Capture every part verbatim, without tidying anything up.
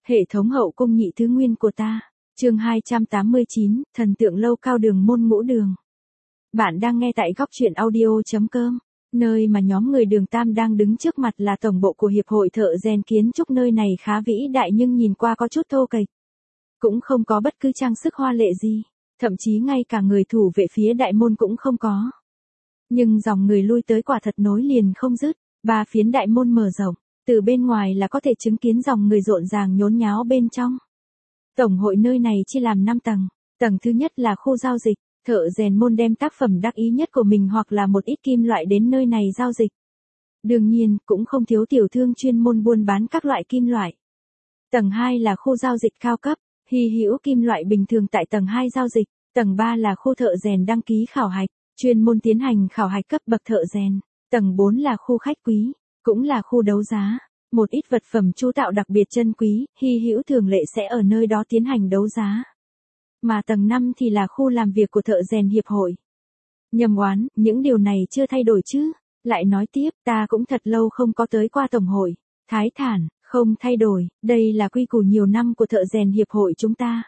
Hệ thống hậu cung nhị thứ nguyên của ta. Chương hai trăm tám mươi chín, thần tượng lâu cao đường môn ngũ đường. Bạn đang nghe tại góc truyện audio chấm com, nơi mà nhóm người Đường Tam đang đứng trước mặt là tổng bộ của Hiệp hội Thợ rèn kiến trúc. Nơi này khá vĩ đại nhưng nhìn qua có chút thô kệch. Cũng không có bất cứ trang sức hoa lệ gì, thậm chí ngay cả người thủ vệ phía đại môn cũng không có. Nhưng dòng người lui tới quả thật nối liền không dứt, ba phiến đại môn mở rộng, từ bên ngoài là có thể chứng kiến dòng người rộn ràng nhốn nháo bên trong. Tổng hội nơi này chia làm năm tầng, tầng thứ nhất là khu giao dịch, thợ rèn môn đem tác phẩm đắc ý nhất của mình hoặc là một ít kim loại đến nơi này giao dịch. Đương nhiên, cũng không thiếu tiểu thương chuyên môn buôn bán các loại kim loại. Tầng hai là khu giao dịch cao cấp, hy hữu kim loại bình thường tại tầng hai giao dịch. Tầng ba là khu thợ rèn đăng ký khảo hạch, chuyên môn tiến hành khảo hạch cấp bậc thợ rèn. Tầng bốn là khu khách quý, cũng là khu đấu giá. Một ít vật phẩm chu tạo đặc biệt chân quý, hy hữu thường lệ sẽ ở nơi đó tiến hành đấu giá. Mà tầng năm thì là khu làm việc của thợ rèn hiệp hội. Nhầm oán, những điều này chưa thay đổi chứ? Lại nói tiếp, ta cũng thật lâu không có tới qua tổng hội. Thái thản, không thay đổi, đây là quy củ nhiều năm của thợ rèn hiệp hội chúng ta.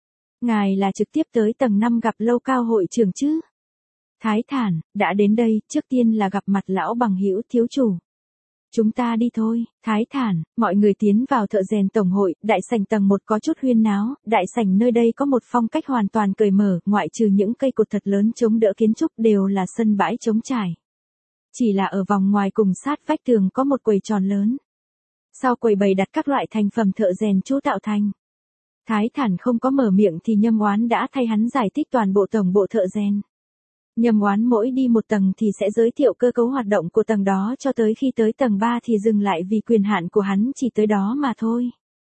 Ngài là trực tiếp tới tầng năm gặp lâu cao hội trưởng chứ? Thái thản, đã đến đây, trước tiên là gặp mặt lão bằng hữu thiếu chủ. Chúng ta đi thôi. Thái thản, mọi người tiến vào thợ rèn tổng hội. Đại sảnh tầng một có chút huyên náo, đại sảnh nơi đây có một phong cách hoàn toàn cởi mở, ngoại trừ những cây cột thật lớn chống đỡ kiến trúc đều là sân bãi trống trải. Chỉ là ở vòng ngoài cùng sát vách tường có một quầy tròn lớn. Sau quầy bày đặt các loại thành phẩm thợ rèn chú tạo thành. Thái thản không có mở miệng thì Nhâm Oán đã thay hắn giải thích toàn bộ tổng bộ thợ rèn. Nhâm Oán mỗi đi một tầng thì sẽ giới thiệu cơ cấu hoạt động của tầng đó cho tới khi tới tầng ba thì dừng lại vì quyền hạn của hắn chỉ tới đó mà thôi.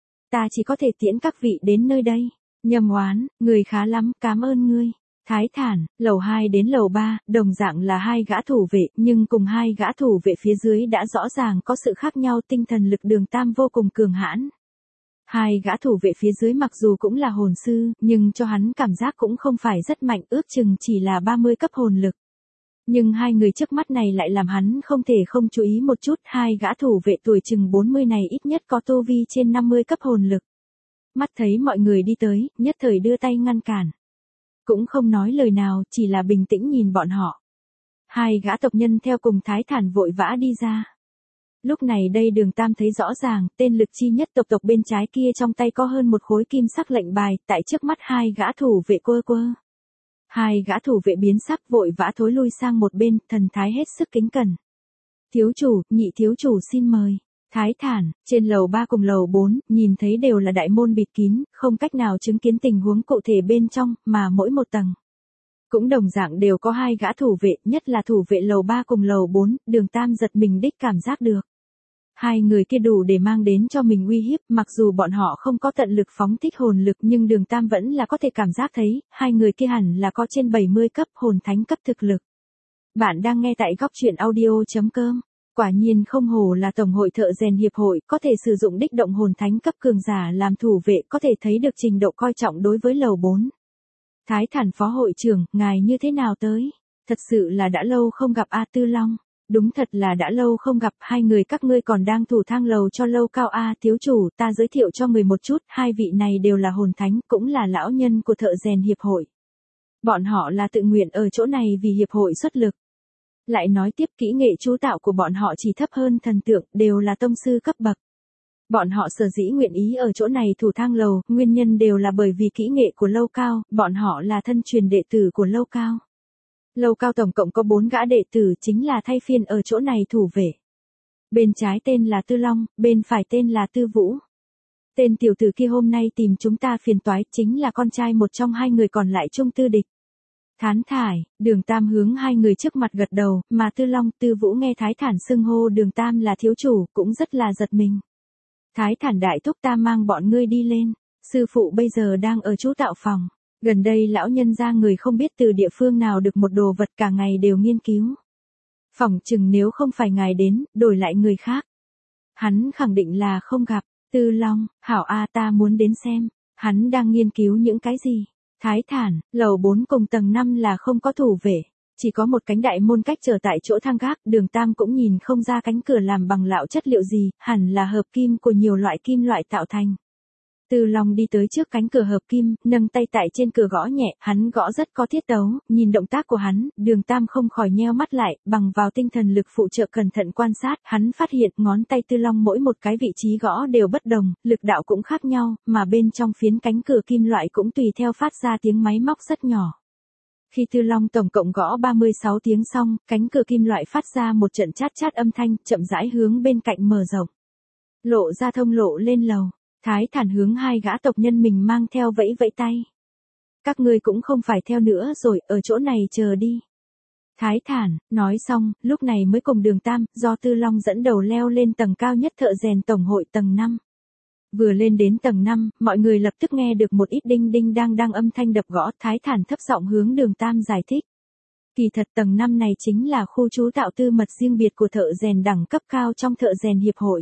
Ta chỉ có thể tiễn các vị đến nơi đây. Nhâm Oán, người khá lắm, cảm ơn ngươi. Thái thản, lầu hai đến lầu ba, đồng dạng là hai gã thủ vệ, nhưng cùng hai gã thủ vệ phía dưới đã rõ ràng có sự khác nhau. Tinh thần lực Đường Tam vô cùng cường hãn. Hai gã thủ vệ phía dưới mặc dù cũng là hồn sư, nhưng cho hắn cảm giác cũng không phải rất mạnh, ước chừng chỉ là ba mươi cấp hồn lực. Nhưng hai người trước mắt này lại làm hắn không thể không chú ý một chút. Hai gã thủ vệ tuổi chừng bốn mươi này ít nhất có tu vi trên năm mươi cấp hồn lực. Mắt thấy mọi người đi tới, nhất thời đưa tay ngăn cản. Cũng không nói lời nào, chỉ là bình tĩnh nhìn bọn họ. Hai gã tộc nhân theo cùng Thái thản vội vã đi ra. Lúc này đây Đường Tam thấy rõ ràng, tên lực chi nhất tộc tộc bên trái kia trong tay có hơn một khối kim sắc lệnh bài, tại trước mắt hai gã thủ vệ quơ quơ. Hai gã thủ vệ biến sắc vội vã thối lui sang một bên, thần thái hết sức kính cẩn. Thiếu chủ, nhị thiếu chủ xin mời. Thái thản, trên lầu ba cùng lầu bốn, nhìn thấy đều là đại môn bịt kín, không cách nào chứng kiến tình huống cụ thể bên trong, mà mỗi một tầng cũng đồng dạng đều có hai gã thủ vệ, nhất là thủ vệ lầu ba cùng lầu bốn, Đường Tam giật mình đích cảm giác được. Hai người kia đủ để mang đến cho mình uy hiếp, mặc dù bọn họ không có tận lực phóng thích hồn lực nhưng Đường Tam vẫn là có thể cảm giác thấy, hai người kia hẳn là có trên bảy mươi cấp hồn thánh cấp thực lực. Bạn đang nghe tại góc truyện audio chấm com. Quả nhiên không hổ là tổng hội thợ rèn hiệp hội, có thể sử dụng đích động hồn thánh cấp cường giả làm thủ vệ, có thể thấy được trình độ coi trọng đối với lầu bốn. Thái thản phó hội trưởng, ngài như thế nào tới? Thật sự là đã lâu không gặp A Tư Long. Đúng thật là đã lâu không gặp, hai người các ngươi còn đang thủ thang lầu cho lâu cao. A thiếu chủ, ta giới thiệu cho người một chút, hai vị này đều là hồn thánh, cũng là lão nhân của thợ rèn hiệp hội. Bọn họ là tự nguyện ở chỗ này vì hiệp hội xuất lực. Lại nói tiếp, kỹ nghệ chú tạo của bọn họ chỉ thấp hơn thần tượng, đều là tông sư cấp bậc. Bọn họ sở dĩ nguyện ý ở chỗ này thủ thang lầu, nguyên nhân đều là bởi vì kỹ nghệ của lâu cao, bọn họ là thân truyền đệ tử của lâu cao. Lâu cao tổng cộng có bốn gã đệ tử, chính là thay phiên ở chỗ này thủ vệ. Bên trái tên là Tư Long, bên phải tên là Tư Vũ. Tên tiểu tử kia hôm nay tìm chúng ta phiền toái, chính là con trai một trong hai người còn lại Trung Tư Địch. Thán thải, Đường Tam hướng hai người trước mặt gật đầu, mà Tư Long, Tư Vũ nghe Thái thản xưng hô Đường Tam là thiếu chủ, cũng rất là giật mình. Thái thản đại thúc, ta mang bọn ngươi đi lên, sư phụ bây giờ đang ở chú tạo phòng. Gần đây lão nhân ra người không biết từ địa phương nào được một đồ vật cả ngày đều nghiên cứu. Phỏng chừng nếu không phải ngài đến, đổi lại người khác. Hắn khẳng định là không gặp. Tư Long, hảo a, ta muốn đến xem, hắn đang nghiên cứu những cái gì. Thái thản, lầu bốn cùng tầng năm là không có thủ vệ, chỉ có một cánh đại môn cách trở tại chỗ thang gác. Đường Tam cũng nhìn không ra cánh cửa làm bằng lạo chất liệu gì, hẳn là hợp kim của nhiều loại kim loại tạo thành. Tư Long đi tới trước cánh cửa hợp kim, nâng tay tại trên cửa gõ nhẹ, hắn gõ rất có tiết tấu, nhìn động tác của hắn, Đường Tam không khỏi nheo mắt lại, bằng vào tinh thần lực phụ trợ cẩn thận quan sát, hắn phát hiện ngón tay Tư Long mỗi một cái vị trí gõ đều bất đồng, lực đạo cũng khác nhau, mà bên trong phiến cánh cửa kim loại cũng tùy theo phát ra tiếng máy móc rất nhỏ. Khi Tư Long tổng cộng gõ ba mươi sáu tiếng xong, cánh cửa kim loại phát ra một trận chát chát âm thanh, chậm rãi hướng bên cạnh mở rộng. Lộ ra thông lộ lên lầu. Thái Thản hướng hai gã tộc nhân mình mang theo vẫy vẫy tay. Các ngươi cũng không phải theo nữa rồi, ở chỗ này chờ đi. Thái Thản, nói xong, lúc này mới cùng Đường Tam, do Tư Long dẫn đầu leo lên tầng cao nhất thợ rèn tổng hội tầng năm. Vừa lên đến tầng năm, mọi người lập tức nghe được một ít đinh đinh đang đang âm thanh đập gõ, Thái Thản thấp giọng hướng Đường Tam giải thích. Kỳ thật tầng năm này chính là khu trú tạo tư mật riêng biệt của thợ rèn đẳng cấp cao trong thợ rèn hiệp hội.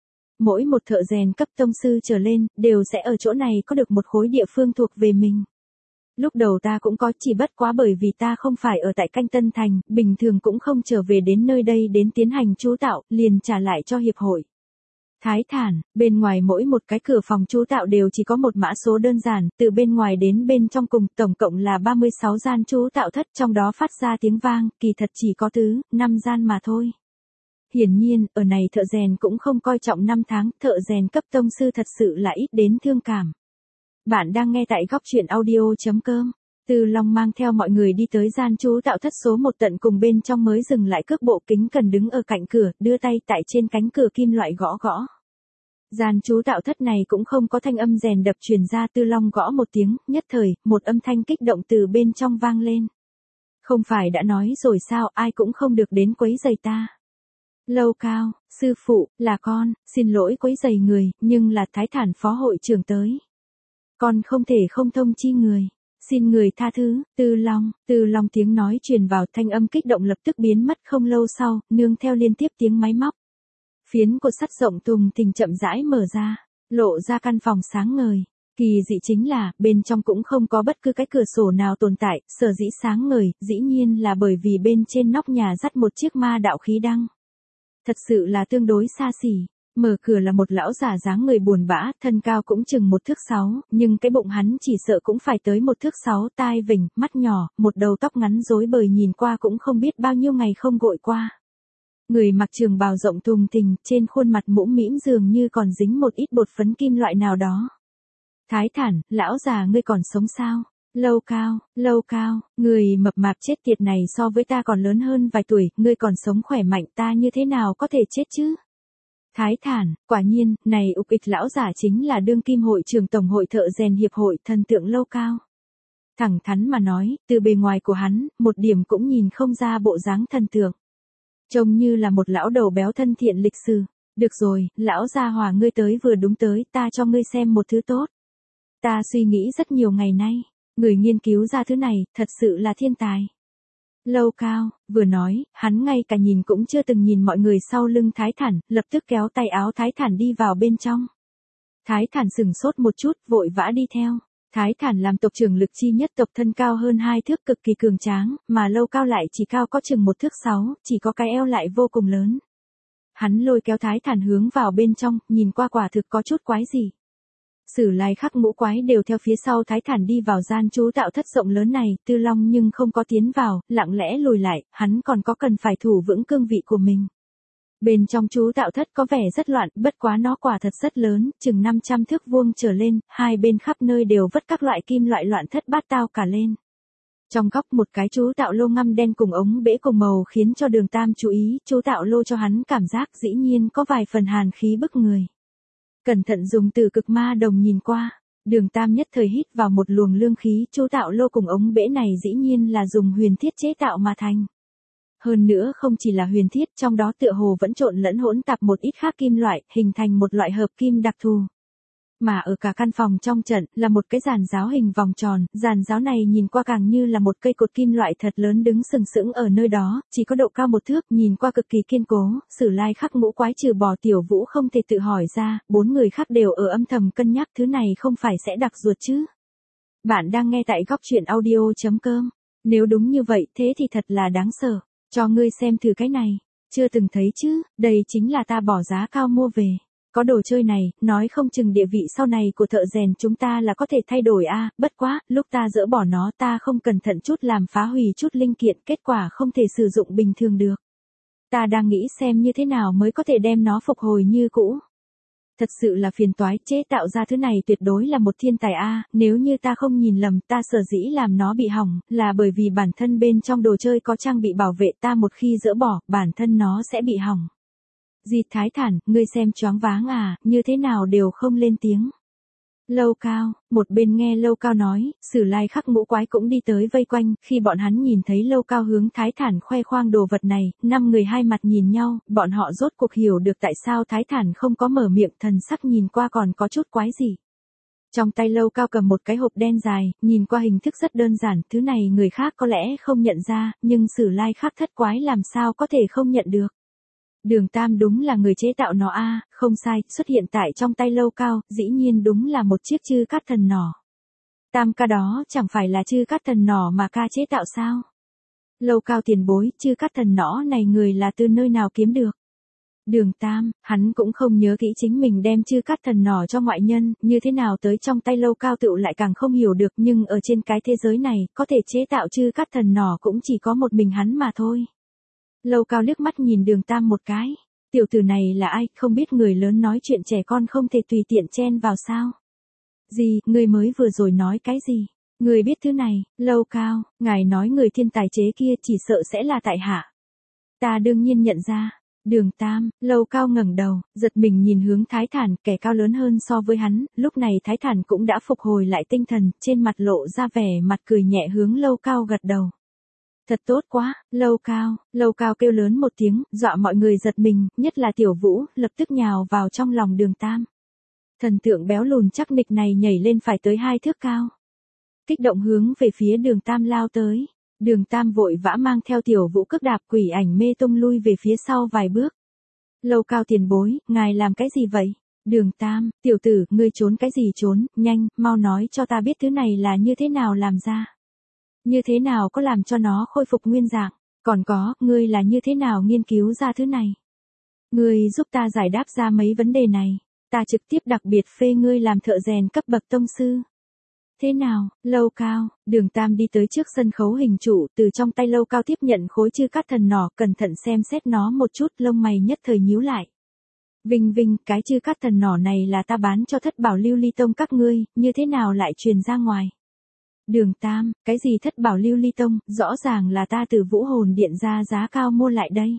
Mỗi một thợ rèn cấp tông sư trở lên, đều sẽ ở chỗ này có được một khối địa phương thuộc về mình. Lúc đầu ta cũng có, chỉ bất quá bởi vì ta không phải ở tại Canh Tân Thành, bình thường cũng không trở về đến nơi đây đến tiến hành trú tạo, liền trả lại cho hiệp hội. Thái Thản, bên ngoài mỗi một cái cửa phòng trú tạo đều chỉ có một mã số đơn giản, từ bên ngoài đến bên trong cùng, tổng cộng là ba mươi sáu gian trú tạo thất, trong đó phát ra tiếng vang, kỳ thật chỉ có tứ, năm gian mà thôi. Hiển nhiên, ở này thợ rèn cũng không coi trọng năm tháng, thợ rèn cấp tông sư thật sự là ít đến thương cảm. Bạn đang nghe tại góc truyện audio chấm com. Tư Long mang theo mọi người đi tới gian trú tạo thất số một tận cùng bên trong mới dừng lại cước bộ kính cần đứng ở cạnh cửa, đưa tay tại trên cánh cửa kim loại gõ gõ. Gian trú tạo thất này cũng không có thanh âm rèn đập truyền ra, Tư Long gõ một tiếng, nhất thời, một âm thanh kích động từ bên trong vang lên. Không phải đã nói rồi sao, ai cũng không được đến quấy rầy ta. Lâu Cao, sư phụ, là con, xin lỗi quấy rầy người, nhưng là Thái Thản phó hội trưởng tới. Con không thể không thông chi người, xin người tha thứ, Tư Long, Tư Long tiếng nói truyền vào, thanh âm kích động lập tức biến mất, không lâu sau, nương theo liên tiếp tiếng máy móc. Phiến cột sắt rộng thùng thình chậm rãi mở ra, lộ ra căn phòng sáng ngời. Kỳ dị chính là, bên trong cũng không có bất cứ cái cửa sổ nào tồn tại, sở dĩ sáng ngời, dĩ nhiên là bởi vì bên trên nóc nhà dắt một chiếc ma đạo khí đăng. Thật sự là tương đối xa xỉ. Mở cửa là một lão già dáng người buồn bã, thân cao cũng chừng một thước sáu, nhưng cái bụng hắn chỉ sợ cũng phải tới một thước sáu, tai vểnh, mắt nhỏ, một đầu tóc ngắn rối bời nhìn qua cũng không biết bao nhiêu ngày không gội qua. Người mặc trường bào rộng thùng thình, trên khuôn mặt mũm mĩm dường như còn dính một ít bột phấn kim loại nào đó. Thái Thản, lão già ngươi còn sống sao? Lâu Cao, Lâu Cao, người mập mạp chết tiệt này so với ta còn lớn hơn vài tuổi, ngươi còn sống khỏe mạnh, ta như thế nào có thể chết chứ? Thái Thản, quả nhiên, này ục ịch lão giả chính là đương kim hội trưởng tổng hội thợ rèn hiệp hội, thần tượng Lâu Cao. Thẳng thắn mà nói, từ bề ngoài của hắn, một điểm cũng nhìn không ra bộ dáng thần tượng. Trông như là một lão đầu béo thân thiện lịch sự. Được rồi, lão gia hòa ngươi tới vừa đúng tới, ta cho ngươi xem một thứ tốt. Ta suy nghĩ rất nhiều ngày nay, người nghiên cứu ra thứ này, thật sự là thiên tài. Lâu Cao, vừa nói, hắn ngay cả nhìn cũng chưa từng nhìn mọi người sau lưng Thái Thản, lập tức kéo tay áo Thái Thản đi vào bên trong. Thái Thản sừng sốt một chút, vội vã đi theo. Thái Thản làm tộc trưởng lực chi nhất tộc, thân cao hơn hai thước, cực kỳ cường tráng, mà Lâu Cao lại chỉ cao có chừng một thước sáu, chỉ có cái eo lại vô cùng lớn. Hắn lôi kéo Thái Thản hướng vào bên trong, nhìn qua quả thực có chút quái gì. Sử Lai Khắc ngũ quái đều theo phía sau Thái Thản đi vào gian trú tạo thất rộng lớn này, Tư Long nhưng không có tiến vào, lặng lẽ lùi lại, hắn còn có cần phải thủ vững cương vị của mình. Bên trong trú tạo thất có vẻ rất loạn, bất quá nó quả thật rất lớn, chừng năm trăm thước vuông trở lên, hai bên khắp nơi đều vất các loại kim loại loạn thất bát tao cả lên. Trong góc một cái trú tạo lô ngăm đen cùng ống bể cùng màu khiến cho Đường Tam chú ý, trú tạo lô cho hắn cảm giác dĩ nhiên có vài phần hàn khí bức người. Cẩn thận dùng từ cực ma đồng nhìn qua, Đường Tam nhất thời hít vào một luồng lương khí, trú tạo lô cùng ống bể này dĩ nhiên là dùng huyền thiết chế tạo mà thành. Hơn nữa không chỉ là huyền thiết, trong đó tựa hồ vẫn trộn lẫn hỗn tạp một ít khác kim loại, hình thành một loại hợp kim đặc thù. Mà ở cả căn phòng trong trận, là một cái giàn giáo hình vòng tròn, giàn giáo này nhìn qua càng như là một cây cột kim loại thật lớn đứng sừng sững ở nơi đó, chỉ có độ cao một thước, nhìn qua cực kỳ kiên cố. Sử Lai Khắc ngũ quái trừ bỏ Tiểu Vũ không thể tự hỏi ra, bốn người khác đều ở âm thầm cân nhắc thứ này không phải sẽ đặc ruột chứ. Bạn đang nghe tại góc truyện audio chấm com. Nếu đúng như vậy, thế thì thật là đáng sợ. Cho ngươi xem thử cái này. Chưa từng thấy chứ, đây chính là ta bỏ giá cao mua về. Có đồ chơi này, nói không chừng địa vị sau này của thợ rèn chúng ta là có thể thay đổi a, bất quá, lúc ta dỡ bỏ nó ta không cẩn thận chút làm phá hủy chút linh kiện, kết quả không thể sử dụng bình thường được. Ta đang nghĩ xem như thế nào mới có thể đem nó phục hồi như cũ. Thật sự là phiền toái, chế tạo ra thứ này tuyệt đối là một thiên tài a, nếu như ta không nhìn lầm, ta sở dĩ làm nó bị hỏng, là bởi vì bản thân bên trong đồ chơi có trang bị bảo vệ, ta một khi dỡ bỏ, bản thân nó sẽ bị hỏng. Di Thái Thản, ngươi xem choáng váng à, như thế nào đều không lên tiếng. Lâu Cao, một bên nghe Lâu Cao nói, Sử Lai Khắc ngũ quái cũng đi tới vây quanh, khi bọn hắn nhìn thấy Lâu Cao hướng Thái Thản khoe khoang đồ vật này, năm người hai mặt nhìn nhau, bọn họ rốt cuộc hiểu được tại sao Thái Thản không có mở miệng, thần sắc nhìn qua còn có chút quái gì. Trong tay Lâu Cao cầm một cái hộp đen dài, nhìn qua hình thức rất đơn giản, thứ này người khác có lẽ không nhận ra, nhưng Sử Lai Khắc thất quái làm sao có thể không nhận được. Đường Tam đúng là người chế tạo nó a, không sai, xuất hiện tại trong tay Lâu Cao, dĩ nhiên đúng là một chiếc chư cát thần nỏ. Tam ca đó chẳng phải là chư cát thần nỏ mà ca chế tạo sao? Lâu Cao tiền bối, chư cát thần nỏ này người là từ nơi nào kiếm được? Đường Tam, hắn cũng không nhớ kỹ chính mình đem chư cát thần nỏ cho ngoại nhân, như thế nào tới trong tay Lâu Cao tựu lại càng không hiểu được, nhưng ở trên cái thế giới này, có thể chế tạo chư cát thần nỏ cũng chỉ có một mình hắn mà thôi. Lâu Cao liếc mắt nhìn Đường Tam một cái, tiểu tử này là ai, không biết người lớn nói chuyện trẻ con không thể tùy tiện chen vào sao? Gì, người mới vừa rồi nói cái gì? Người biết thứ này, Lâu Cao, ngài nói người thiên tài chế kia chỉ sợ sẽ là tại hạ. Ta đương nhiên nhận ra. Đường Tam, Lâu Cao ngẩng đầu, giật mình nhìn hướng Thái Thản, kẻ cao lớn hơn so với hắn, lúc này Thái Thản cũng đã phục hồi lại tinh thần, trên mặt lộ ra vẻ mặt cười nhẹ hướng Lâu Cao gật đầu. Thật tốt quá, Lâu Cao, Lâu Cao kêu lớn một tiếng, dọa mọi người giật mình, nhất là Tiểu Vũ, lập tức nhào vào trong lòng Đường Tam. Thần tượng béo lùn chắc nịch này nhảy lên phải tới hai thước cao. Kích động hướng về phía Đường Tam lao tới. Đường Tam vội vã mang theo Tiểu Vũ cước đạp quỷ ảnh mê tung lui về phía sau vài bước. Lâu Cao tiền bối, ngài làm cái gì vậy? Đường Tam, tiểu tử, ngươi trốn cái gì trốn, nhanh, mau nói cho ta biết thứ này là như thế nào làm ra. Như thế nào có làm cho nó khôi phục nguyên dạng, còn có, ngươi là như thế nào nghiên cứu ra thứ này. Ngươi giúp ta giải đáp ra mấy vấn đề này, ta trực tiếp đặc biệt phê ngươi làm thợ rèn cấp bậc tông sư. Thế nào, Lâu Cao, Đường Tam đi tới trước sân khấu hình trụ, từ trong tay Lâu Cao tiếp nhận khối chư cát thần nỏ, cẩn thận xem xét nó một chút, lông mày nhất thời nhíu lại. Vinh Vinh, cái chư cát thần nỏ này là ta bán cho Thất Bảo Lưu Ly Tông các ngươi, như thế nào lại truyền ra ngoài? Đường Tam, cái gì Thất Bảo Lưu Ly Tông, rõ ràng là ta từ Vũ Hồn Điện ra giá cao mua lại đây.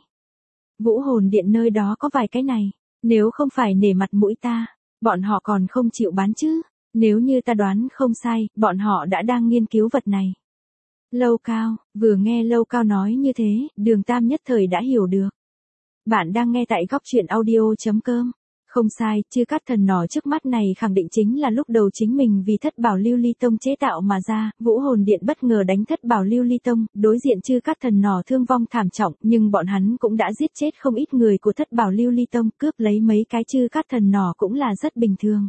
Vũ Hồn Điện nơi đó có vài cái này, nếu không phải nể mặt mũi ta, bọn họ còn không chịu bán chứ. Nếu như ta đoán không sai, bọn họ đã đang nghiên cứu vật này. Lâu Cao, vừa nghe Lâu Cao nói như thế, Đường Tam nhất thời đã hiểu được. Bạn đang nghe tại góc truyện audio chấm com. Không sai, chư cát thần nỏ trước mắt này khẳng định chính là lúc đầu chính mình vì Thất Bảo Lưu Ly Tông chế tạo mà ra, Vũ Hồn Điện bất ngờ đánh Thất Bảo Lưu Ly Tông, đối diện chư cát thần nỏ thương vong thảm trọng, nhưng bọn hắn cũng đã giết chết không ít người của Thất Bảo Lưu Ly Tông, cướp lấy mấy cái chư cát thần nỏ cũng là rất bình thường.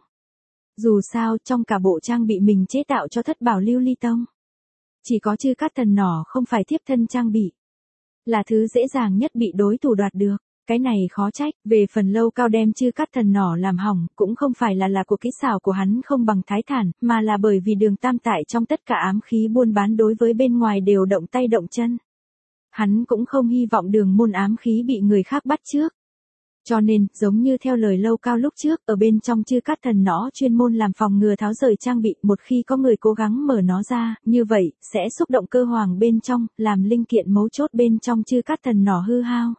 Dù sao, trong cả bộ trang bị mình chế tạo cho Thất Bảo Lưu Ly Tông, chỉ có chư cát thần nỏ không phải thiếp thân trang bị, là thứ dễ dàng nhất bị đối thủ đoạt được. Cái này khó trách, về phần Lâu Cao đem chư cát thần nỏ làm hỏng, cũng không phải là là của kỹ xảo của hắn không bằng Thái Thản, mà là bởi vì Đường Tam tại trong tất cả ám khí buôn bán đối với bên ngoài đều động tay động chân. Hắn cũng không hy vọng đường môn ám khí bị người khác bắt trước. Cho nên, giống như theo lời Lâu Cao lúc trước, ở bên trong chư cát thần nỏ chuyên môn làm phòng ngừa tháo rời trang bị, một khi có người cố gắng mở nó ra, như vậy, sẽ xúc động cơ hoàng bên trong, làm linh kiện mấu chốt bên trong chư cát thần nỏ hư hao.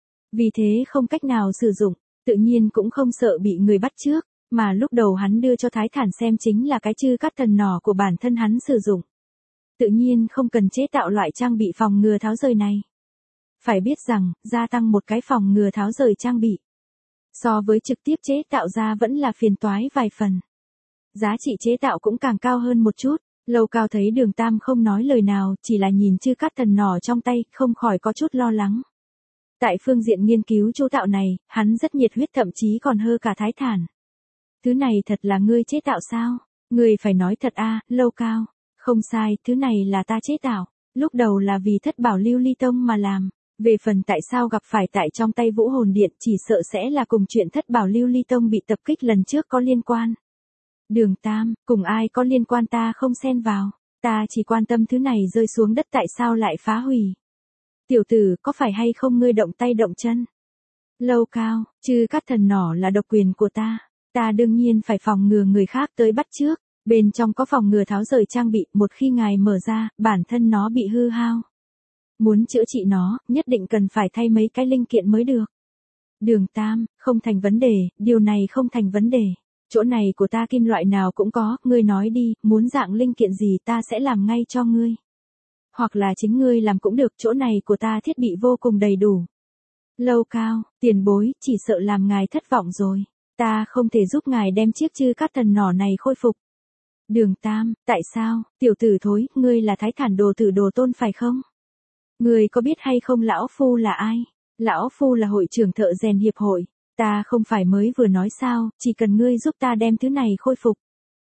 Vì thế không cách nào sử dụng, tự nhiên cũng không sợ bị người bắt trước, mà lúc đầu hắn đưa cho Thái Thản xem chính là cái chư cát thần nỏ của bản thân hắn sử dụng. Tự nhiên không cần chế tạo loại trang bị phòng ngừa tháo rời này. Phải biết rằng, gia tăng một cái phòng ngừa tháo rời trang bị, so với trực tiếp chế tạo ra vẫn là phiền toái vài phần. Giá trị chế tạo cũng càng cao hơn một chút. Lâu Cao thấy Đường Tam không nói lời nào, chỉ là nhìn chư cát thần nỏ trong tay, không khỏi có chút lo lắng. Tại phương diện nghiên cứu chu tạo này, hắn rất nhiệt huyết, thậm chí còn hơ cả Thái Thản. Thứ này thật là ngươi chế tạo sao? Ngươi phải nói thật a, Lâu Cao. Không sai, thứ này là ta chế tạo. Lúc đầu là vì Thất Bảo Lưu Ly Tông mà làm. Về phần tại sao gặp phải tại trong tay Vũ Hồn Điện chỉ sợ sẽ là cùng chuyện thất bảo lưu ly tông bị tập kích lần trước có liên quan. Đường Tam, cùng ai có liên quan ta không xen vào, ta chỉ quan tâm thứ này rơi xuống đất tại sao lại phá hủy. Tiểu tử, có phải hay không ngươi động tay động chân? Lâu Cao, Chư Cát Thần nỏ là độc quyền của ta, ta đương nhiên phải phòng ngừa người khác tới bắt trước, bên trong có phòng ngừa tháo rời trang bị, một khi ngài mở ra, bản thân nó bị hư hao. Muốn chữa trị nó, nhất định cần phải thay mấy cái linh kiện mới được. Đường Tam, không thành vấn đề, điều này không thành vấn đề. Chỗ này của ta kim loại nào cũng có, ngươi nói đi, muốn dạng linh kiện gì ta sẽ làm ngay cho ngươi. Hoặc là chính ngươi làm cũng được, chỗ này của ta thiết bị vô cùng đầy đủ. Lâu Cao, tiền bối, chỉ sợ làm ngài thất vọng rồi. Ta không thể giúp ngài đem chiếc Chư Cát Thần nỏ này khôi phục. Đường Tam, tại sao, tiểu tử thối, ngươi là Thái Thản đồ tử đồ tôn phải không? Ngươi có biết hay không lão phu là ai? Lão phu là hội trưởng thợ rèn hiệp hội. Ta không phải mới vừa nói sao, chỉ cần ngươi giúp ta đem thứ này khôi phục.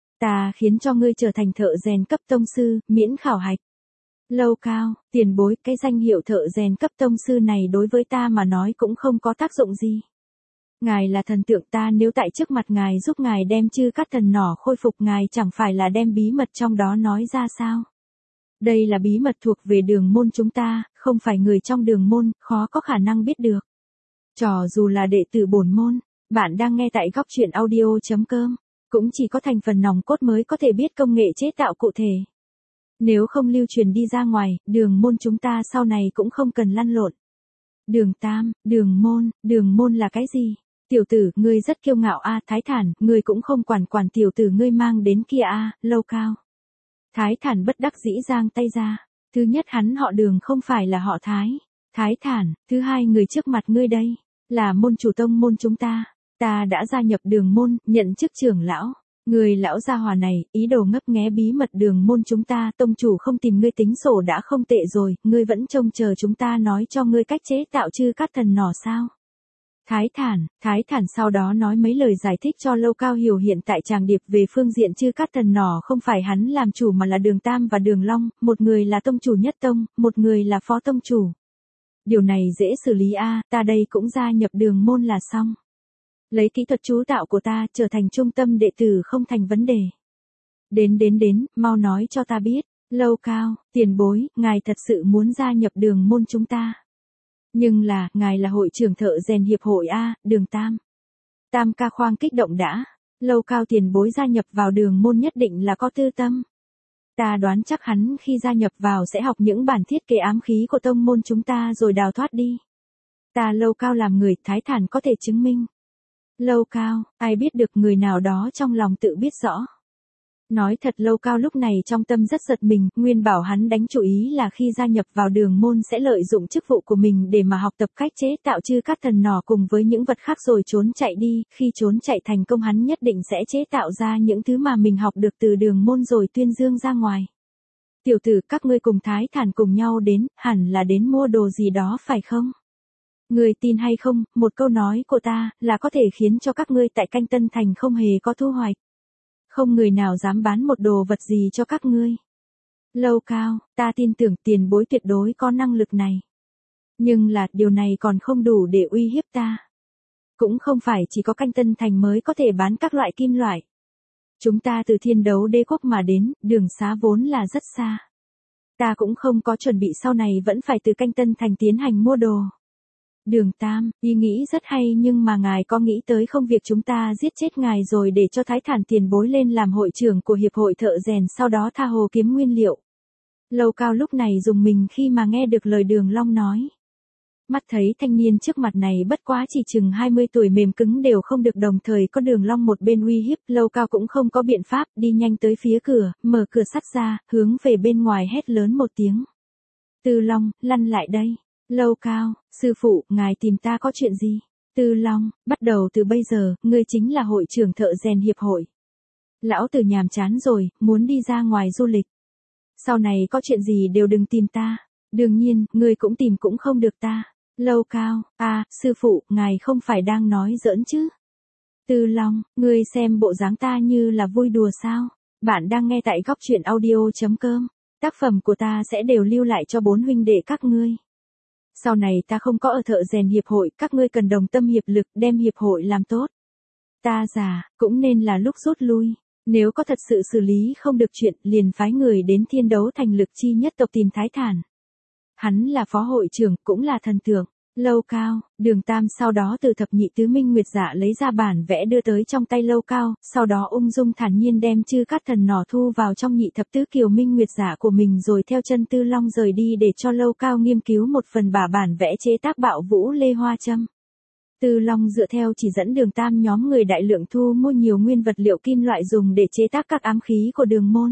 Ta khiến cho ngươi trở thành thợ rèn cấp tông sư, miễn khảo hạch. Lâu Cao, tiền bối, cái danh hiệu thợ rèn cấp tông sư này đối với ta mà nói cũng không có tác dụng gì. Ngài là thần tượng ta, nếu tại trước mặt ngài giúp ngài đem Chư Cát Thần nỏ khôi phục, ngài chẳng phải là đem bí mật trong đó nói ra sao? Đây là bí mật thuộc về đường môn chúng ta, không phải người trong đường môn, khó có khả năng biết được. Trò dù là đệ tử bổn môn, bạn đang nghe tại góc truyện audio chấm com, cũng chỉ có thành phần nòng cốt mới có thể biết công nghệ chế tạo cụ thể. Nếu không lưu truyền đi ra ngoài, đường môn chúng ta sau này cũng không cần lăn lộn. Đường Tam, đường môn, đường môn là cái gì? Tiểu tử, ngươi rất kiêu ngạo a, Thái Thản, ngươi cũng không quản quản tiểu tử ngươi mang đến kia a, Lâu Cao. Thái Thản bất đắc dĩ giang tay ra. Thứ nhất hắn họ Đường không phải là họ Thái. Thái Thản, thứ hai người trước mặt ngươi đây, là môn chủ tông môn chúng ta. Ta đã gia nhập đường môn, nhận chức trưởng lão. Người lão gia hòa này, ý đồ ngấp nghé bí mật đường môn chúng ta, tông chủ không tìm ngươi tính sổ đã không tệ rồi, ngươi vẫn trông chờ chúng ta nói cho ngươi cách chế tạo Chư Cát Thần nỏ sao? Thái Thản, Thái Thản sau đó nói mấy lời giải thích cho Lâu Cao hiểu hiện tại tràng điệp về phương diện Chư Cát Thần nỏ không phải hắn làm chủ mà là Đường Tam và Đường Long, một người là tông chủ nhất tông, một người là phó tông chủ. Điều này dễ xử lý a, ta đây cũng gia nhập đường môn là xong. Lấy kỹ thuật chú tạo của ta trở thành trung tâm đệ tử không thành vấn đề. Đến đến đến, mau nói cho ta biết, Lâu Cao, tiền bối, ngài thật sự muốn gia nhập đường môn chúng ta. Nhưng là, ngài là hội trưởng thợ rèn hiệp hội A, Đường Tam. Tam ca khoang kích động đã, Lâu Cao tiền bối gia nhập vào đường môn nhất định là có tư tâm. Ta đoán chắc hắn khi gia nhập vào sẽ học những bản thiết kế ám khí của tông môn chúng ta rồi đào thoát đi. Ta Lâu Cao làm người, Thái Thản có thể chứng minh. Lâu Cao, ai biết được người nào đó trong lòng tự biết rõ. Nói thật Lâu Cao lúc này trong tâm rất giật mình, nguyên bảo hắn đánh chủ ý là khi gia nhập vào đường môn sẽ lợi dụng chức vụ của mình để mà học tập cách chế tạo Chư Cát Thần nỏ cùng với những vật khác rồi trốn chạy đi, khi trốn chạy thành công hắn nhất định sẽ chế tạo ra những thứ mà mình học được từ đường môn rồi tuyên dương ra ngoài. Tiểu tử, các ngươi cùng Thái Thản cùng nhau đến, hẳn là đến mua đồ gì đó phải không? Ngươi tin hay không, một câu nói của ta là có thể khiến cho các ngươi tại Canh Tân Thành không hề có thu hoạch. Không người nào dám bán một đồ vật gì cho các ngươi. Lâu Cao, ta tin tưởng tiền bối tuyệt đối có năng lực này. Nhưng là, điều này còn không đủ để uy hiếp ta. Cũng không phải chỉ có Canh Tân Thành mới có thể bán các loại kim loại. Chúng ta từ Thiên Đấu Đế quốc mà đến, đường xá vốn là rất xa. Ta cũng không có chuẩn bị sau này vẫn phải từ Canh Tân Thành tiến hành mua đồ. Đường Tam, ý nghĩ rất hay nhưng mà ngài có nghĩ tới không việc chúng ta giết chết ngài rồi để cho Thái Thản tiền bối lên làm hội trưởng của hiệp hội thợ rèn sau đó tha hồ kiếm nguyên liệu. Lâu Cao lúc này dùng mình khi mà nghe được lời Đường Long nói. Mắt thấy thanh niên trước mặt này bất quá chỉ chừng hai mươi tuổi mềm cứng đều không được đồng thời có Đường Long một bên uy hiếp, Lâu Cao cũng không có biện pháp, đi nhanh tới phía cửa, mở cửa sắt ra, hướng về bên ngoài hét lớn một tiếng. Tư Long, lăn lại đây. Lâu Cao, sư phụ, ngài tìm ta có chuyện gì? Tư Long, bắt đầu từ bây giờ, ngươi chính là hội trưởng thợ rèn hiệp hội. Lão tử nhàm chán rồi, muốn đi ra ngoài du lịch. Sau này có chuyện gì đều đừng tìm ta. Đương nhiên, ngươi cũng tìm cũng không được ta. Lâu Cao, à, sư phụ, ngài không phải đang nói giỡn chứ? Tư Long, ngươi xem bộ dáng ta như là vui đùa sao? Bạn đang nghe tại góc truyện audio chấm com. Tác phẩm của ta sẽ đều lưu lại cho bốn huynh đệ các ngươi. Sau này ta không có ở thợ rèn hiệp hội, các ngươi cần đồng tâm hiệp lực đem hiệp hội làm tốt. Ta già, cũng nên là lúc rút lui. Nếu có thật sự xử lý không được chuyện, liền phái người đến thiên đấu thành lực chi nhất tộc tìm Thái Thản. Hắn là phó hội trưởng, cũng là thần tượng. Lâu Cao, Đường Tam sau đó từ thập nhị tứ minh nguyệt dạ lấy ra bản vẽ đưa tới trong tay Lâu Cao, sau đó ung dung thản nhiên đem chư cát thần nỏ thu vào trong nhị thập tứ kiều minh nguyệt dạ của mình rồi theo chân Tư Long rời đi để cho Lâu Cao nghiên cứu một phần bả bản vẽ chế tác bạo vũ lê hoa châm. Tư Long dựa theo chỉ dẫn Đường Tam nhóm người đại lượng thu mua nhiều nguyên vật liệu kim loại dùng để chế tác các ám khí của Đường môn.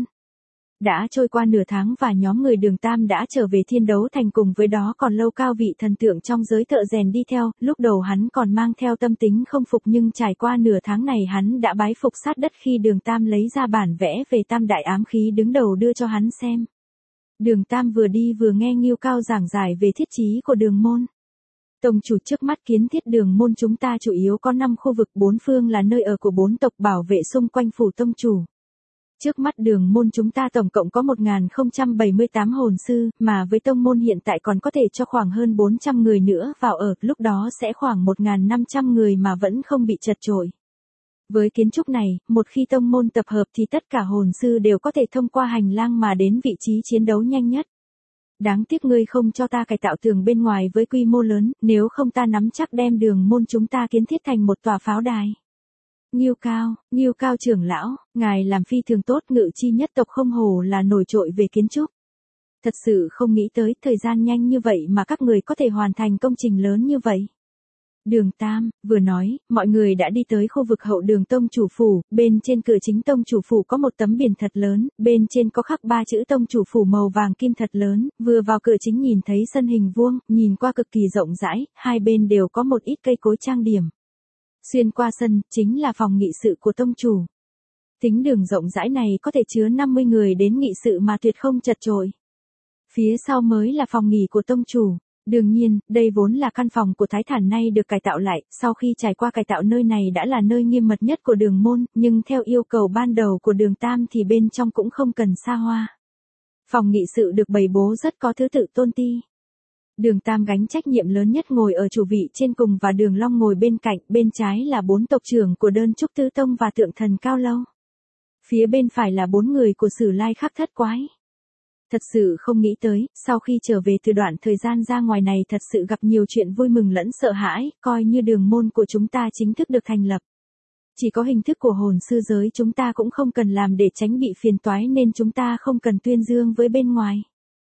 Đã trôi qua nửa tháng và nhóm người Đường Tam đã trở về thiên đấu thành, cùng với đó còn Lâu Cao vị thần tượng trong giới thợ rèn đi theo, lúc đầu hắn còn mang theo tâm tính không phục nhưng trải qua nửa tháng này hắn đã bái phục sát đất khi Đường Tam lấy ra bản vẽ về tam đại ám khí đứng đầu đưa cho hắn xem. Đường Tam vừa đi vừa nghe Ngưu Cao giảng giải về thiết chí của Đường môn. Tông chủ, trước mắt kiến thiết Đường môn chúng ta chủ yếu có năm khu vực, bốn phương là nơi ở của bốn tộc bảo vệ xung quanh phủ tông chủ. Trước mắt Đường môn chúng ta tổng cộng có một nghìn không trăm bảy mươi tám hồn sư, mà với tông môn hiện tại còn có thể cho khoảng hơn bốn trăm người nữa vào ở, lúc đó sẽ khoảng một nghìn năm trăm người mà vẫn không bị chật chội. Với kiến trúc này, một khi tông môn tập hợp thì tất cả hồn sư đều có thể thông qua hành lang mà đến vị trí chiến đấu nhanh nhất. Đáng tiếc ngươi không cho ta cải tạo tường bên ngoài với quy mô lớn, nếu không ta nắm chắc đem Đường môn chúng ta kiến thiết thành một tòa pháo đài. Ngưu Cao, Ngưu Cao trưởng lão, ngài làm phi thường tốt, ngự chi nhất tộc không hổ là nổi trội về kiến trúc. Thật sự không nghĩ tới thời gian nhanh như vậy mà các người có thể hoàn thành công trình lớn như vậy. Đường Tam, vừa nói, mọi người đã đi tới khu vực hậu đường tông chủ phủ, bên trên cửa chính tông chủ phủ có một tấm biển thật lớn, bên trên có khắc ba chữ tông chủ phủ màu vàng kim thật lớn, vừa vào cửa chính nhìn thấy sân hình vuông, nhìn qua cực kỳ rộng rãi, hai bên đều có một ít cây cối trang điểm. Xuyên qua sân, chính là phòng nghị sự của tông chủ. Tính đường rộng rãi này có thể chứa năm mươi người đến nghị sự mà tuyệt không chật chội. Phía sau mới là phòng nghỉ của tông chủ. Đương nhiên, đây vốn là căn phòng của Thái Thản nay được cải tạo lại, sau khi trải qua cải tạo nơi này đã là nơi nghiêm mật nhất của Đường môn, nhưng theo yêu cầu ban đầu của Đường Tam thì bên trong cũng không cần xa hoa. Phòng nghị sự được bày bố rất có thứ tự tôn ti. Đường Tam gánh trách nhiệm lớn nhất ngồi ở chủ vị trên cùng và Đường Long ngồi bên cạnh, bên trái là bốn tộc trưởng của Đơn Trúc Tứ Tông và Tượng Thần Cao Lâu. Phía bên phải là bốn người của Sử Lai Khắc Thất Quái. Thật sự không nghĩ tới, sau khi trở về từ đoạn thời gian ra ngoài này thật sự gặp nhiều chuyện vui mừng lẫn sợ hãi, coi như đường môn của chúng ta chính thức được thành lập. Chỉ có hình thức của hồn sư giới chúng ta cũng không cần làm để tránh bị phiền toái nên chúng ta không cần tuyên dương với bên ngoài.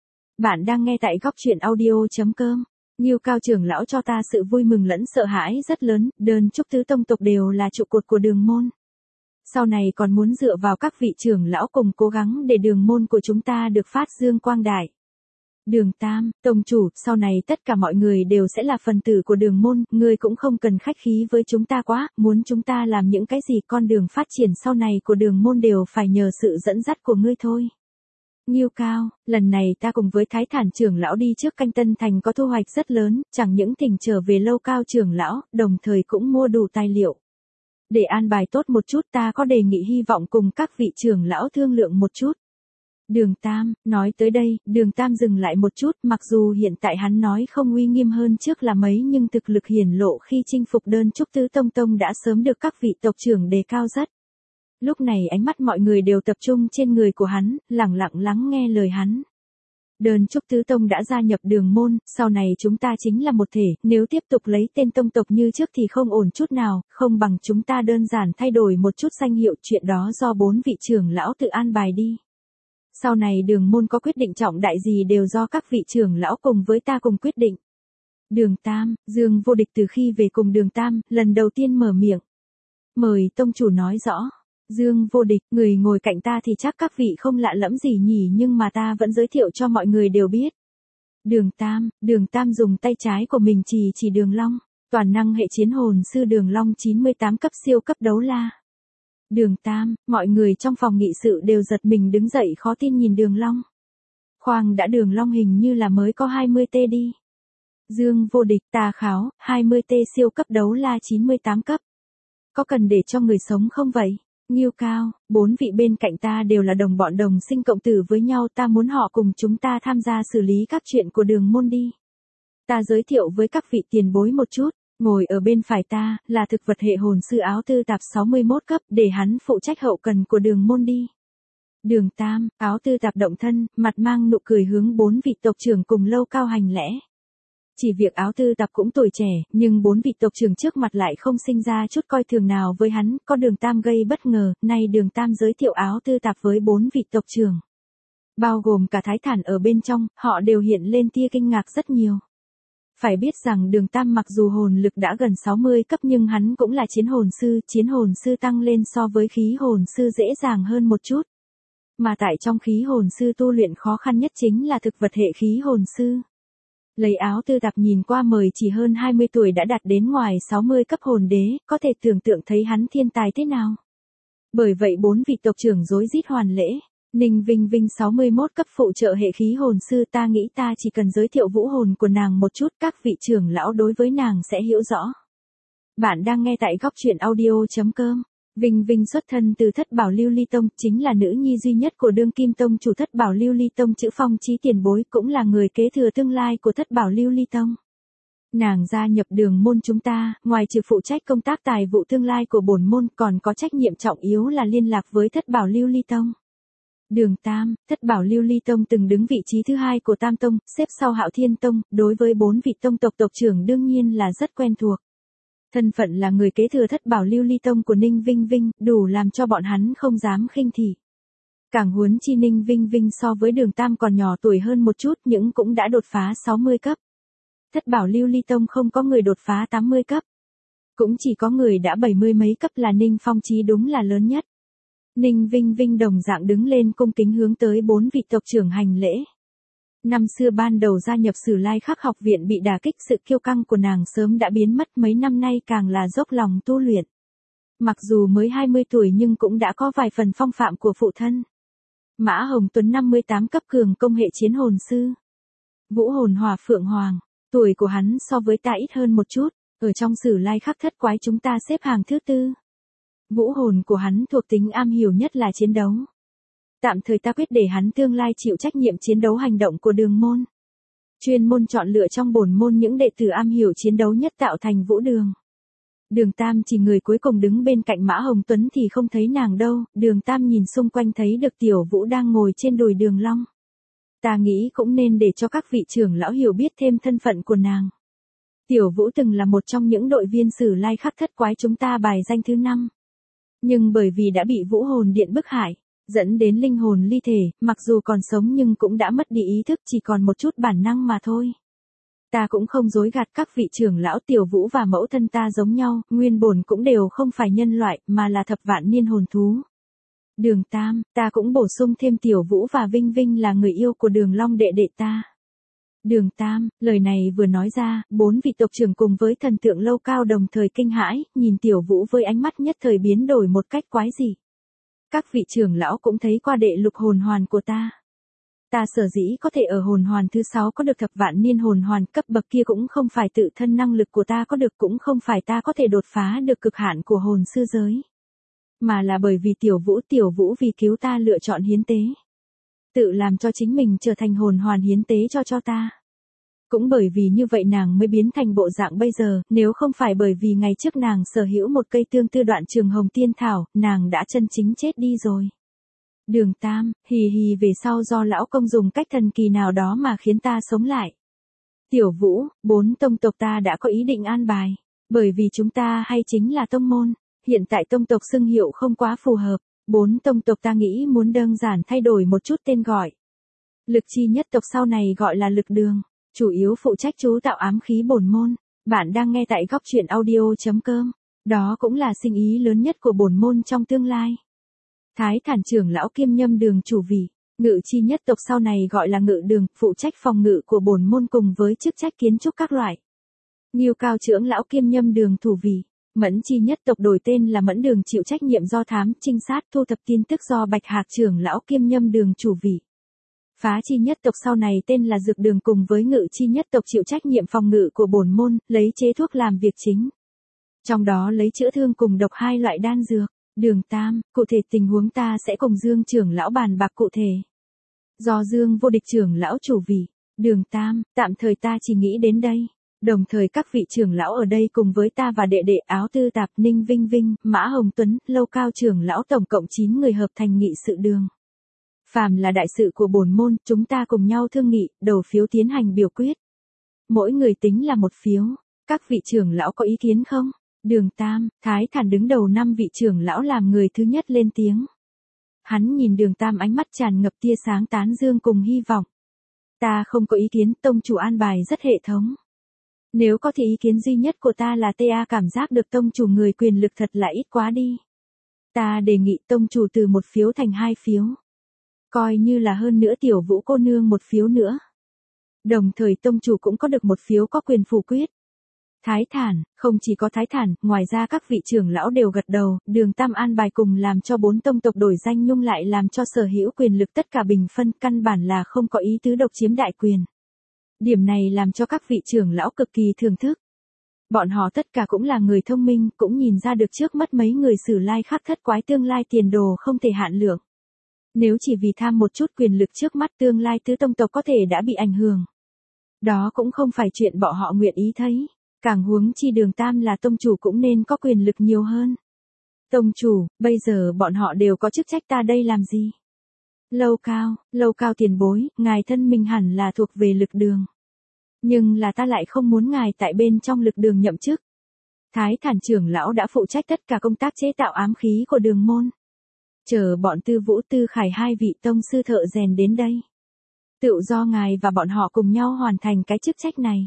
Bạn đang nghe tại góc truyện audio chấm com. Ngưu Cao trưởng lão cho ta sự vui mừng lẫn sợ hãi rất lớn, Đơn Trúc Tứ Tông tộc đều là trụ cột của đường môn. Sau này còn muốn dựa vào các vị trưởng lão cùng cố gắng để đường môn của chúng ta được phát dương quang đại. Đường Tam, tông chủ, sau này tất cả mọi người đều sẽ là phần tử của đường môn, ngươi cũng không cần khách khí với chúng ta quá, muốn chúng ta làm những cái gì con đường phát triển sau này của đường môn đều phải nhờ sự dẫn dắt của ngươi thôi. Ngưu Cao, lần này ta cùng với Thái Thản trưởng lão đi trước Canh Tân Thành có thu hoạch rất lớn, chẳng những thỉnh trở về Lâu Cao trưởng lão, đồng thời cũng mua đủ tài liệu. Để an bài tốt một chút ta có đề nghị hy vọng cùng các vị trưởng lão thương lượng một chút. Đường Tam, nói tới đây, Đường Tam dừng lại một chút, mặc dù hiện tại hắn nói không uy nghiêm hơn trước là mấy nhưng thực lực hiển lộ khi chinh phục Đơn Trúc Tứ Tông Tông đã sớm được các vị tộc trưởng đề cao rất. Lúc này ánh mắt mọi người đều tập trung trên người của hắn, lẳng lặng lắng nghe lời hắn. Đơn Trúc Tứ Tông đã gia nhập đường môn, sau này chúng ta chính là một thể, nếu tiếp tục lấy tên tông tộc như trước thì không ổn chút nào, không bằng chúng ta đơn giản thay đổi một chút danh hiệu, chuyện đó do bốn vị trưởng lão tự an bài đi. Sau này đường môn có quyết định trọng đại gì đều do các vị trưởng lão cùng với ta cùng quyết định. Đường Tam, Dương Vô Địch từ khi về cùng Đường Tam, lần đầu tiên mở miệng. Mời tông chủ nói rõ. Dương Vô Địch, người ngồi cạnh ta thì chắc các vị không lạ lẫm gì nhỉ, nhưng mà ta vẫn giới thiệu cho mọi người đều biết. Đường Tam, Đường Tam dùng tay trái của mình chỉ chỉ Đường Long, toàn năng hệ chiến hồn sư Đường Long chín mươi tám cấp siêu cấp đấu la. Đường Tam, mọi người trong phòng nghị sự đều giật mình đứng dậy khó tin nhìn Đường Long. Khoang đã, Đường Long hình như là mới có hai mươi tê đi. Dương Vô Địch, tà kháo, hai mươi tê siêu cấp đấu la chín mươi tám cấp. Có cần để cho người sống không vậy? Ngưu Cao, bốn vị bên cạnh ta đều là đồng bọn đồng sinh cộng tử với nhau, ta muốn họ cùng chúng ta tham gia xử lý các chuyện của đường môn đi. Ta giới thiệu với các vị tiền bối một chút, ngồi ở bên phải ta, là thực vật hệ hồn sư áo tư tạp sáu mươi mốt cấp, để hắn phụ trách hậu cần của đường môn đi. Đường Tam, áo tư tạp động thân, mặt mang nụ cười hướng bốn vị tộc trưởng cùng Lâu Cao hành lễ. Chỉ việc áo tư tạp cũng tuổi trẻ, nhưng bốn vị tộc trưởng trước mặt lại không sinh ra chút coi thường nào với hắn, có Đường Tam gây bất ngờ, nay Đường Tam giới thiệu áo tư tạp với bốn vị tộc trưởng. Bao gồm cả Thái Thản ở bên trong, họ đều hiện lên tia kinh ngạc rất nhiều. Phải biết rằng Đường Tam mặc dù hồn lực đã gần sáu mươi cấp nhưng hắn cũng là chiến hồn sư, chiến hồn sư tăng lên so với khí hồn sư dễ dàng hơn một chút. Mà tại trong khí hồn sư tu luyện khó khăn nhất chính là thực vật hệ khí hồn sư. Lấy áo tư tạp nhìn qua mời chỉ hơn hai mươi tuổi đã đạt đến ngoài sáu mươi cấp hồn đế, có thể tưởng tượng thấy hắn thiên tài thế nào. Bởi vậy bốn vị tộc trưởng rối rít hoàn lễ. Ninh Vinh Vinh sáu mươi mốt cấp phụ trợ hệ khí hồn sư, ta nghĩ ta chỉ cần giới thiệu vũ hồn của nàng một chút, các vị trưởng lão đối với nàng sẽ hiểu rõ. Bạn đang nghe tại góc truyện audio.com. Vinh Vinh xuất thân từ Thất Bảo Lưu Ly Tông, chính là nữ nhi duy nhất của đương kim tông chủ Thất Bảo Lưu Ly Tông Chữ Phong Chí tiền bối, cũng là người kế thừa tương lai của Thất Bảo Lưu Ly Tông. Nàng gia nhập đường môn chúng ta, ngoài trừ phụ trách công tác tài vụ tương lai của bổn môn, còn có trách nhiệm trọng yếu là liên lạc với Thất Bảo Lưu Ly Tông. Đường Tam, Thất Bảo Lưu Ly Tông từng đứng vị trí thứ hai của Tam Tông, xếp sau Hạo Thiên Tông, đối với bốn vị tông tộc tộc trưởng đương nhiên là rất quen thuộc. Thân phận là người kế thừa Thất Bảo Lưu Ly Tông của Ninh Vinh Vinh, đủ làm cho bọn hắn không dám khinh thị. Càng huống chi Ninh Vinh Vinh so với Đường Tam còn nhỏ tuổi hơn một chút nhưng cũng đã đột phá sáu mươi cấp. Thất Bảo Lưu Ly Tông không có người đột phá tám mươi cấp. Cũng chỉ có người đã bảy mươi mấy cấp là Ninh Phong Chí, đúng là lớn nhất. Ninh Vinh Vinh đồng dạng đứng lên cung kính hướng tới bốn vị tộc trưởng hành lễ. Năm xưa ban đầu gia nhập Sử Lai Khắc học viện bị đả kích, sự kiêu căng của nàng sớm đã biến mất, mấy năm nay càng là dốc lòng tu luyện. Mặc dù mới hai mươi tuổi nhưng cũng đã có vài phần phong phạm của phụ thân. Mã Hồng Tuấn năm mươi tám cấp cường công hệ chiến hồn sư. Vũ hồn Hỏa Phượng Hoàng, tuổi của hắn so với ta ít hơn một chút, ở trong Sử Lai Khắc thất quái chúng ta xếp hàng thứ tư. Vũ hồn của hắn thuộc tính am hiểu nhất là chiến đấu. Tạm thời ta quyết để hắn tương lai chịu trách nhiệm chiến đấu hành động của đường môn. Chuyên môn chọn lựa trong bổn môn những đệ tử am hiểu chiến đấu nhất tạo thành vũ đường. Đường Tam chỉ người cuối cùng đứng bên cạnh Mã Hồng Tuấn thì không thấy nàng đâu, Đường Tam nhìn xung quanh thấy được Tiểu Vũ đang ngồi trên đùi Đường Long. Ta nghĩ cũng nên để cho các vị trưởng lão hiểu biết thêm thân phận của nàng. Tiểu Vũ từng là một trong những đội viên Sử Lai Khắc thất quái chúng ta bài danh thứ năm. Nhưng bởi vì đã bị Vũ hồn điện bức hại, dẫn đến linh hồn ly thể, mặc dù còn sống nhưng cũng đã mất đi ý thức, chỉ còn một chút bản năng mà thôi. Ta cũng không dối gạt các vị trưởng lão, Tiểu Vũ và mẫu thân ta giống nhau, nguyên bổn cũng đều không phải nhân loại, mà là thập vạn niên hồn thú. Đường Tam, ta cũng bổ sung thêm Tiểu Vũ và Vinh Vinh là người yêu của Đường Long đệ đệ ta. Đường Tam, lời này vừa nói ra, bốn vị tộc trưởng cùng với thần tượng Lâu Cao đồng thời kinh hãi, nhìn Tiểu Vũ với ánh mắt nhất thời biến đổi một cách quái dị. Các vị trưởng lão cũng thấy qua đệ lục hồn hoàn của ta. Ta sở dĩ có thể ở hồn hoàn thứ sáu có được thập vạn niên hồn hoàn, cấp bậc kia cũng không phải tự thân năng lực của ta có được, cũng không phải ta có thể đột phá được cực hạn của hồn sư giới. Mà là bởi vì Tiểu Vũ, Tiểu Vũ vì cứu ta lựa chọn hiến tế. Tự làm cho chính mình trở thành hồn hoàn hiến tế cho cho ta. Cũng bởi vì như vậy nàng mới biến thành bộ dạng bây giờ, nếu không phải bởi vì ngày trước nàng sở hữu một cây tương tư đoạn trường hồng tiên thảo, nàng đã chân chính chết đi rồi. Đường Tam, hì hì, về sau do lão công dùng cách thần kỳ nào đó mà khiến ta sống lại. Tiểu Vũ, bốn tông tộc ta đã có ý định an bài, bởi vì chúng ta hay chính là tông môn, hiện tại tông tộc xưng hiệu không quá phù hợp, bốn tông tộc ta nghĩ muốn đơn giản thay đổi một chút tên gọi. Lực chi nhất tộc sau này gọi là lực đường, chủ yếu phụ trách chú tạo ám khí bổn môn. Bạn đang nghe tại góc truyện audio.com, đó cũng là sinh ý lớn nhất của bổn môn trong tương lai. Thái Thản trưởng lão kiêm nhâm đường chủ vị, ngự chi nhất tộc sau này gọi là ngự đường, phụ trách phòng ngự của bổn môn cùng với chức trách kiến trúc các loại. Nghiêu cao trưởng lão kiêm nhâm đường thủ vị, mẫn chi nhất tộc đổi tên là mẫn đường, chịu trách nhiệm do thám, trinh sát, thu thập tin tức do Bạch Hạc trưởng lão kiêm nhâm đường chủ vị. Phá chi nhất tộc sau này tên là dược đường cùng với ngự chi nhất tộc chịu trách nhiệm phòng ngự của bổn môn, lấy chế thuốc làm việc chính. Trong đó lấy chữa thương cùng độc hai loại đan dược. Đường Tam, cụ thể tình huống ta sẽ cùng Dương trưởng lão bàn bạc cụ thể. Do Dương vô địch trưởng lão chủ vị, Đường Tam, tạm thời ta chỉ nghĩ đến đây. Đồng thời các vị trưởng lão ở đây cùng với ta và đệ đệ Áo Tư Tạp, Ninh Vinh Vinh, Mã Hồng Tuấn, Lâu Cao trưởng lão tổng cộng chín người hợp thành nghị sự đường. Phàm là đại sự của bổn môn, chúng ta cùng nhau thương nghị, đầu phiếu tiến hành biểu quyết. Mỗi người tính là một phiếu. Các vị trưởng lão có ý kiến không? Đường Tam, Thái Thản đứng đầu năm vị trưởng lão làm người thứ nhất lên tiếng. Hắn nhìn Đường Tam ánh mắt tràn ngập tia sáng tán dương cùng hy vọng. Ta không có ý kiến, tông chủ an bài rất hệ thống. Nếu có thì ý kiến duy nhất của ta là ta cảm giác được tông chủ người quyền lực thật là ít quá đi. Ta đề nghị tông chủ từ một phiếu thành hai phiếu. Coi như là hơn nữa tiểu Vũ cô nương một phiếu nữa. Đồng thời tông chủ cũng có được một phiếu có quyền phủ quyết. Thái Thản, không chỉ có Thái Thản, ngoài ra các vị trưởng lão đều gật đầu, Đường Tam an bài cùng làm cho bốn tông tộc đổi danh nhung lại làm cho sở hữu quyền lực tất cả bình phân, căn bản là không có ý tứ độc chiếm đại quyền. Điểm này làm cho các vị trưởng lão cực kỳ thưởng thức. Bọn họ tất cả cũng là người thông minh, cũng nhìn ra được trước mắt mấy người Sử Lai Khắc Thất Quái tương lai tiền đồ không thể hạn lượng. Nếu chỉ vì tham một chút quyền lực trước mắt tương lai tứ tông tộc có thể đã bị ảnh hưởng. Đó cũng không phải chuyện bọn họ nguyện ý thấy. Càng huống chi Đường Tam là tông chủ cũng nên có quyền lực nhiều hơn. Tông chủ, bây giờ bọn họ đều có chức trách ta đây làm gì? Lâu Cao, Lâu Cao tiền bối, ngài thân mình hẳn là thuộc về lực đường. Nhưng là ta lại không muốn ngài tại bên trong lực đường nhậm chức. Thái Thản trưởng lão đã phụ trách tất cả công tác chế tạo ám khí của đường môn. Chờ bọn Tư Vũ Tư Khải hai vị tông sư thợ rèn đến đây. Tự do ngài và bọn họ cùng nhau hoàn thành cái chức trách này.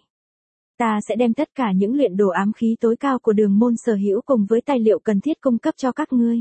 Ta sẽ đem tất cả những luyện đồ ám khí tối cao của đường môn sở hữu cùng với tài liệu cần thiết cung cấp cho các ngươi.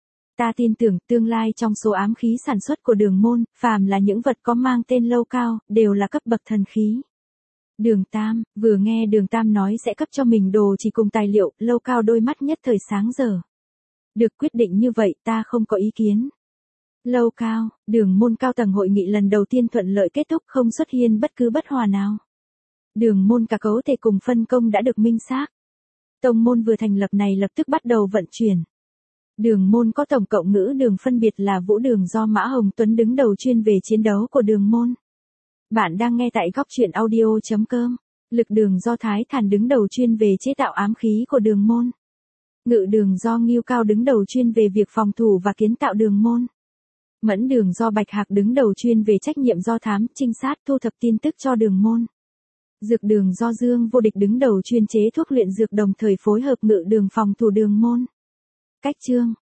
Ta tin tưởng tương lai trong số ám khí sản xuất của đường môn, phàm là những vật có mang tên Lâu Cao, đều là cấp bậc thần khí. Đường Tam, vừa nghe Đường Tam nói sẽ cấp cho mình đồ chỉ cùng tài liệu, Lâu Cao đôi mắt nhất thời sáng giờ. Được quyết định như vậy ta không có ý kiến. Lâu Cao, đường môn cao tầng hội nghị lần đầu tiên thuận lợi kết thúc không xuất hiện bất cứ bất hòa nào. Đường môn cả cấu thể cùng phân công đã được minh xác. Tông môn vừa thành lập này lập tức bắt đầu vận chuyển. Đường môn có tổng cộng ngữ đường phân biệt là Vũ Đường do Mã Hồng Tuấn đứng đầu chuyên về chiến đấu của đường môn. Bạn đang nghe tại góc truyện audio chấm com. Lực đường do Thái Thản đứng đầu chuyên về chế tạo ám khí của đường môn. Ngự đường do Ngưu Cao đứng đầu chuyên về việc phòng thủ và kiến tạo đường môn. Mẫn đường do Bạch Hạc đứng đầu chuyên về trách nhiệm do thám, trinh sát, thu thập tin tức cho đường môn. Dược đường do Dương Vô Địch đứng đầu chuyên chế thuốc luyện dược đồng thời phối hợp ngự đường phòng thủ đường môn. Cách chương,